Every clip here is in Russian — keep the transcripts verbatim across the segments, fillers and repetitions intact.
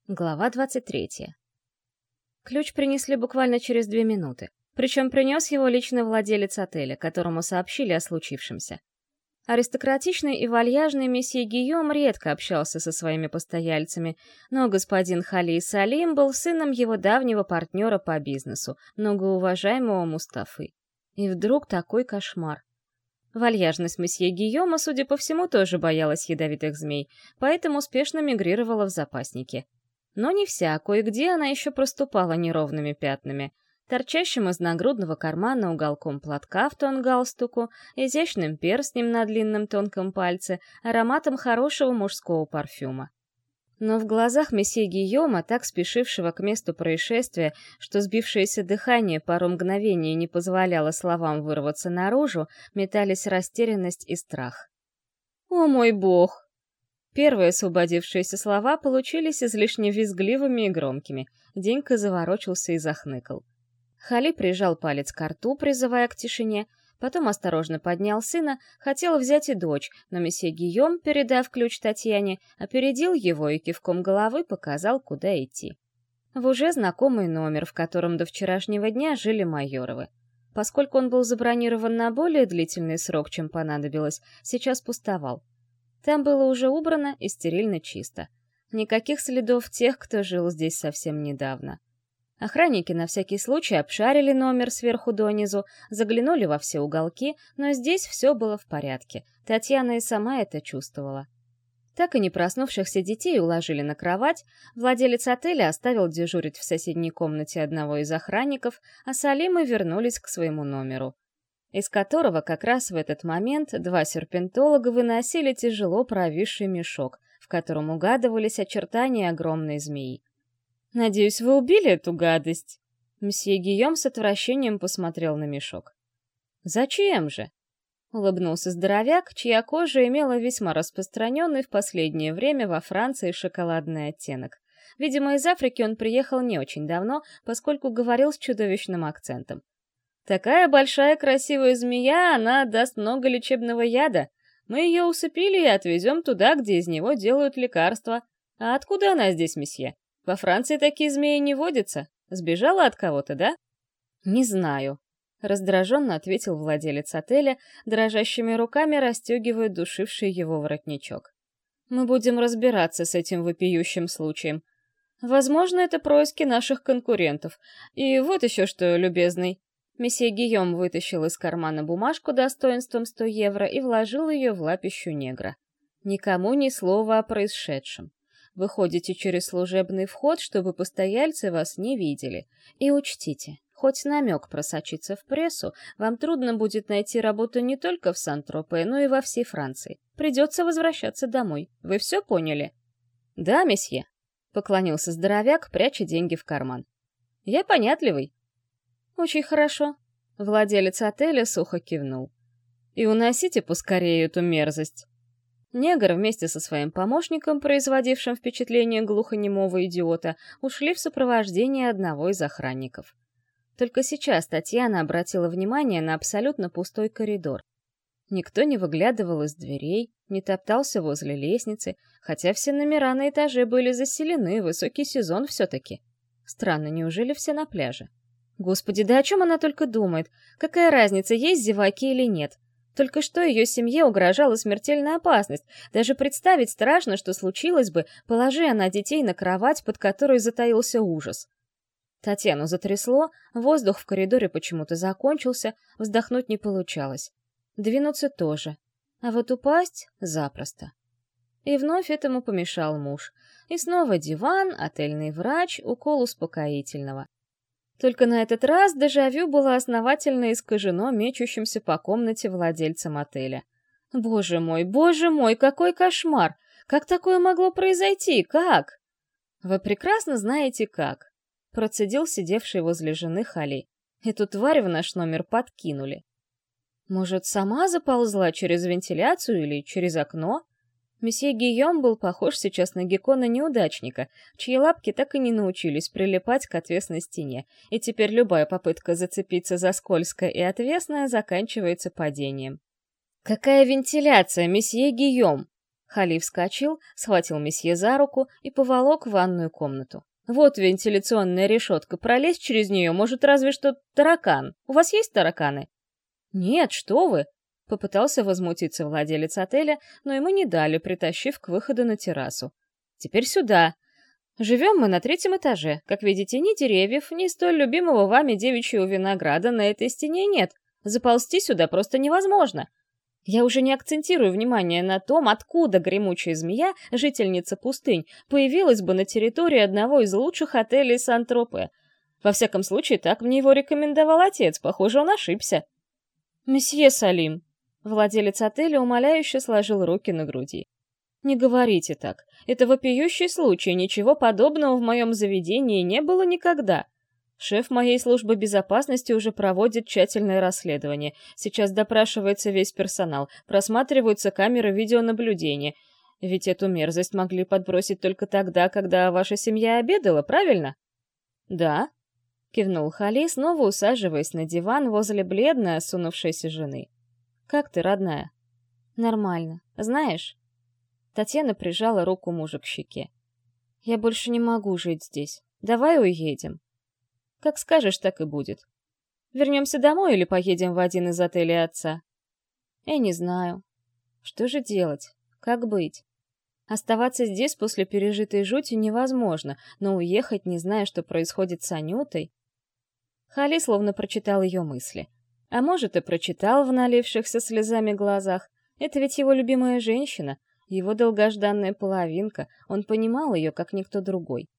Глава двадцать третья. Ключ принесли буквально через две минуты. Причем принес его личный владелец отеля, которому сообщили о случившемся. Аристократичный и вальяжный месье Гийом редко общался со своими постояльцами, но господин Хали Салим был сыном его давнего партнера по бизнесу, многоуважаемого Мустафы. И вдруг такой кошмар. Вальяжность месье Гийома, судя по всему, тоже боялась ядовитых змей, поэтому успешно мигрировала в запасники. Но не вся, кое-где она еще проступала неровными пятнами, торчащим из нагрудного кармана уголком платка в тон галстуку, изящным перстнем на длинном тонком пальце, ароматом хорошего мужского парфюма. Но в глазах месье Гийома, так спешившего к месту происшествия, что сбившееся дыхание пару мгновений не позволяло словам вырваться наружу, метались растерянность и страх. «О мой бог!» Первые освободившиеся слова получились излишне визгливыми и громкими. Денька заворочился и захныкал. Хали прижал палец к рту, призывая к тишине, потом осторожно поднял сына, хотел взять и дочь, но месье Гийом, передав ключ Татьяне, опередил его и кивком головы показал, куда идти. В уже знакомый номер, в котором до вчерашнего дня жили Майоровы. Поскольку он был забронирован на более длительный срок, чем понадобилось, сейчас пустовал. Там было уже убрано и стерильно чисто. Никаких следов тех, кто жил здесь совсем недавно. Охранники на всякий случай обшарили номер сверху донизу, заглянули во все уголки, но здесь все было в порядке. Татьяна и сама это чувствовала. Так и не проснувшихся детей уложили на кровать, владелец отеля оставил дежурить в соседней комнате одного из охранников, а Салимы вернулись к своему номеру, из которого как раз в этот момент два серпентолога выносили тяжело провисший мешок, в котором угадывались очертания огромной змеи. «Надеюсь, вы убили эту гадость?» Мсье Гийом с отвращением посмотрел на мешок. «Зачем же?» — улыбнулся здоровяк, чья кожа имела весьма распространенный в последнее время во Франции шоколадный оттенок. Видимо, из Африки он приехал не очень давно, поскольку говорил с чудовищным акцентом. «Такая большая красивая змея, она даст много лечебного яда. Мы ее усыпили и отвезем туда, где из него делают лекарства. А откуда она здесь, месье? Во Франции такие змеи не водятся. Сбежала от кого-то, да?» «Не знаю», — раздраженно ответил владелец отеля, дрожащими руками расстегивая душивший его воротничок. «Мы будем разбираться с этим вопиющим случаем. Возможно, это происки наших конкурентов. И вот еще что, любезный». Месье Гийом вытащил из кармана бумажку достоинством сто евро и вложил ее в лапищу негра. «Никому ни слова о происшедшем. Вы ходите через служебный вход, чтобы постояльцы вас не видели. И учтите, хоть намек просочится в прессу, вам трудно будет найти работу не только в Сан-Тропе, но и во всей Франции. Придется возвращаться домой. Вы все поняли?» «Да, месье», — поклонился здоровяк, пряча деньги в карман. «Я понятливый». «Очень хорошо», — владелец отеля сухо кивнул. «И уносите поскорее эту мерзость». Негр вместе со своим помощником, производившим впечатление глухонемого идиота, ушли в сопровождении одного из охранников. Только сейчас Татьяна обратила внимание на абсолютно пустой коридор. Никто не выглядывал из дверей, не топтался возле лестницы, хотя все номера на этаже были заселены, высокий сезон все-таки. Странно, неужели все на пляже? Господи, да о чем она только думает? Какая разница, есть зеваки или нет? Только что ее семье угрожала смертельная опасность. Даже представить страшно, что случилось бы, положи она детей на кровать, под которой затаился ужас. Татьяну затрясло, воздух в коридоре почему-то закончился, вздохнуть не получалось. Двинуться тоже. А вот упасть — запросто. И вновь этому помешал муж. И снова диван, отельный врач, укол успокоительного. Только на этот раз дежавю было основательно искажено мечущимся по комнате владельцем отеля. «Боже мой, боже мой, какой кошмар! Как такое могло произойти? Как?» «Вы прекрасно знаете, как», — процедил сидевший возле жены Хали. «Эту тварь в наш номер подкинули». «Может, сама заползла через вентиляцию или через окно?» Месье Гийом был похож сейчас на геккона-неудачника, чьи лапки так и не научились прилипать к отвесной стене, и теперь любая попытка зацепиться за скользкое и отвесное заканчивается падением. «Какая вентиляция, месье Гийом?» Хали вскочил, схватил месье за руку и поволок в ванную комнату. «Вот вентиляционная решетка, пролезть через нее может разве что таракан. У вас есть тараканы?» «Нет, что вы!» — попытался возмутиться владелец отеля, но ему не дали, притащив к выходу на террасу. «Теперь сюда. Живем мы на третьем этаже. Как видите, ни деревьев, ни столь любимого вами девичьего винограда на этой стене нет. Заползти сюда просто невозможно. Я уже не акцентирую внимание на том, откуда гремучая змея, жительница пустынь, появилась бы на территории одного из лучших отелей Сан-Тропе. Во всяком случае, так мне его рекомендовал отец. Похоже, он ошибся». «Месье Салим», — владелец отеля умоляюще сложил руки на груди. «Не говорите так. Это вопиющий случай, ничего подобного в моем заведении не было никогда. Шеф моей службы безопасности уже проводит тщательное расследование. Сейчас допрашивается весь персонал, просматриваются камеры видеонаблюдения. Ведь эту мерзость могли подбросить только тогда, когда ваша семья обедала, правильно?» «Да», — кивнул Хали, снова усаживаясь на диван возле бледной, осунувшейся жены. «Как ты, родная?» «Нормально. Знаешь...» Татьяна прижала руку мужа к щеке. «Я больше не могу жить здесь. Давай уедем». «Как скажешь, так и будет. Вернемся домой или поедем в один из отелей отца?» «Я не знаю. Что же делать? Как быть? Оставаться здесь после пережитой жути невозможно, но уехать, не зная, что происходит с Анютой...» Хали словно прочитал ее мысли. А может, и прочитал в налившихся слезами глазах. Это ведь его любимая женщина, его долгожданная половинка, он понимал ее, как никто другой.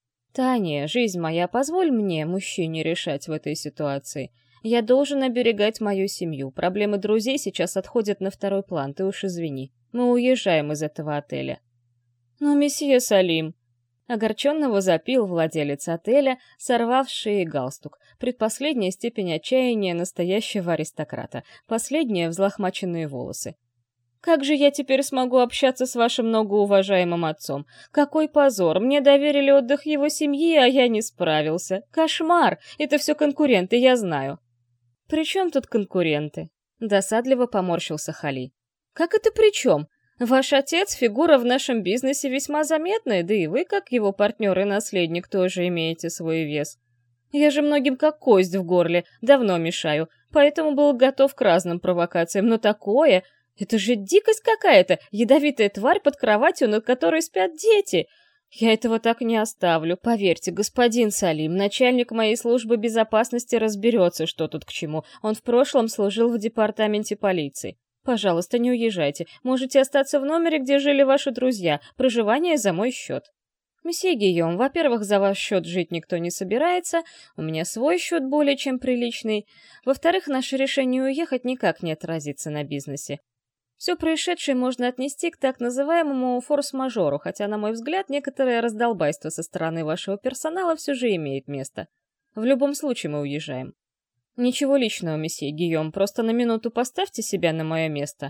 «Таня, жизнь моя, позволь мне, мужчине, решать в этой ситуации. Я должен оберегать мою семью. Проблемы друзей сейчас отходят на второй план, ты уж извини. Мы уезжаем из этого отеля». «Но, месье Салим...» Огорченного запил владелец отеля, сорвав с шеи галстук. Предпоследняя степень отчаяния настоящего аристократа. Последняя — взлохмаченные волосы. «Как же я теперь смогу общаться с вашим многоуважаемым отцом? Какой позор! Мне доверили отдых его семьи, а я не справился. Кошмар! Это все конкуренты, я знаю». «При чем тут конкуренты?» Досадливо поморщился Хали. «Как это при чем? Ваш отец — фигура в нашем бизнесе весьма заметная, да и вы, как его партнер и наследник, тоже имеете свой вес. Я же многим как кость в горле, давно мешаю, поэтому был готов к разным провокациям, но такое... Это же дикость какая-то, ядовитая тварь под кроватью, над которой спят дети. Я этого так не оставлю. Поверьте, господин Салим, начальник моей службы безопасности разберется, что тут к чему. Он в прошлом служил в департаменте полиции. Пожалуйста, не уезжайте. Можете остаться в номере, где жили ваши друзья. Проживание за мой счет. Месье Гийом, во-первых, за ваш счет жить никто не собирается. У меня свой счет более чем приличный. Во-вторых, наше решение уехать никак не отразится на бизнесе. Все происшедшее можно отнести к так называемому форс-мажору, хотя, на мой взгляд, некоторое раздолбайство со стороны вашего персонала все же имеет место. В любом случае мы уезжаем. Ничего личного, месье Гийом, просто на минуту поставьте себя на мое место.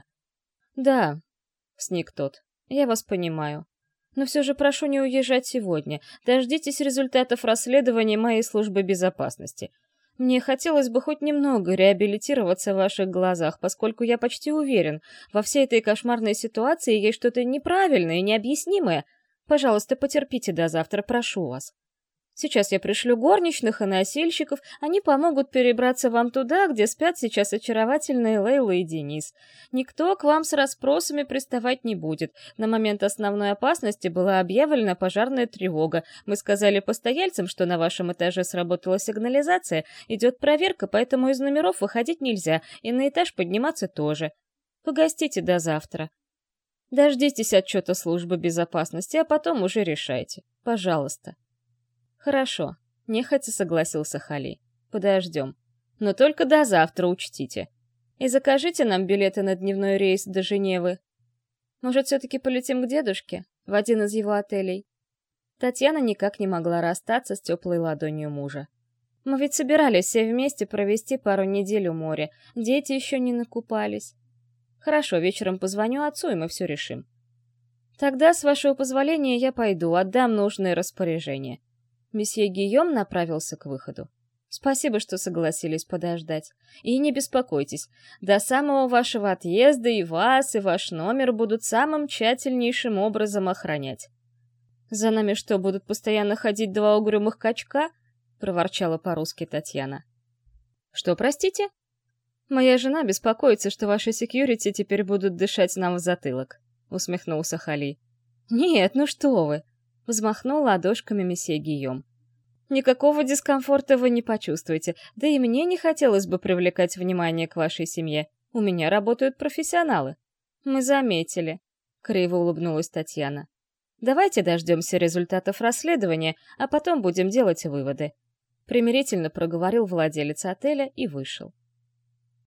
Да, сник тот, я вас понимаю. Но все же прошу не уезжать сегодня. Дождитесь результатов расследования моей службы безопасности. Мне хотелось бы хоть немного реабилитироваться в ваших глазах, поскольку я почти уверен, во всей этой кошмарной ситуации есть что-то неправильное и необъяснимое. Пожалуйста, потерпите до завтра, прошу вас. Сейчас я пришлю горничных и носильщиков, они помогут перебраться вам туда, где спят сейчас очаровательные Лейла и Денис. Никто к вам с расспросами приставать не будет. На момент основной опасности была объявлена пожарная тревога. Мы сказали постояльцам, что на вашем этаже сработала сигнализация, идет проверка, поэтому из номеров выходить нельзя, и на этаж подниматься тоже. Погостите до завтра. Дождитесь отчета службы безопасности, а потом уже решайте. Пожалуйста. «Хорошо», — нехотя согласился Хали. «Подождем. Но только до завтра учтите. И закажите нам билеты на дневной рейс до Женевы. Может, все-таки полетим к дедушке? В один из его отелей?» Татьяна никак не могла расстаться с теплой ладонью мужа. «Мы ведь собирались все вместе провести пару недель у моря. Дети еще не накупались. Хорошо, вечером позвоню отцу, и мы все решим. Тогда, с вашего позволения, я пойду, отдам нужные распоряжения». Месье Гийом направился к выходу. Спасибо, что согласились подождать. И не беспокойтесь, до самого вашего отъезда и вас, и ваш номер будут самым тщательнейшим образом охранять. За нами что, будут постоянно ходить два угрюмых качка? Проворчала по-русски Татьяна. Что, простите? Моя жена беспокоится, что ваши секьюрити теперь будут дышать нам в затылок, усмехнулся Хали. Нет, ну что вы! Взмахнул ладошками месье Гийом. Никакого дискомфорта вы не почувствуете, да и мне не хотелось бы привлекать внимание к вашей семье. У меня работают профессионалы. Мы заметили. Криво улыбнулась Татьяна. Давайте дождемся результатов расследования, а потом будем делать выводы. Примирительно проговорил владелец отеля и вышел.